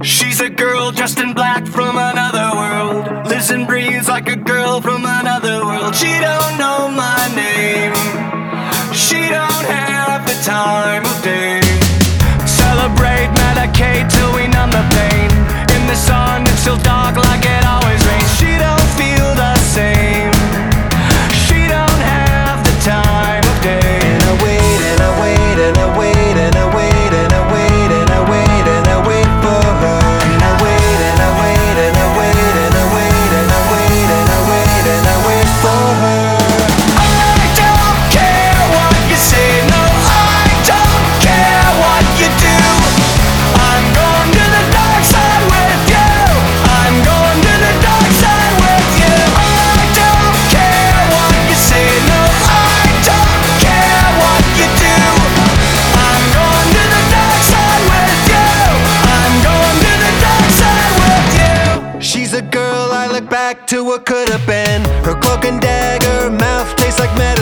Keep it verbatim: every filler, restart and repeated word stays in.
She's a girl dressed in black from another world, lives and breathes like a girl from another world. She don't know my name, she don't have the time of day. Celebrate, medicate till we numb the pain. In the sun it's still dark like it always rains. She don't feel the same, she don't have the time of day. And I wait and I wait and I wait and I wait and I wait and I wait and I wait for her. And I wait and I wait and I wait and I wait and I wait and I wait and I wait for her. I don't care what you say, no, I don't care what you do. I'm going to the dark side with you, I'm going to the dark side with you. I don't care what you say, no, I don't care what you do. I'm going to the dark side with you, I'm going to the dark side with you. She's a girl I look back to what could have been. Her cloak and dagger, mouth tastes like medicine.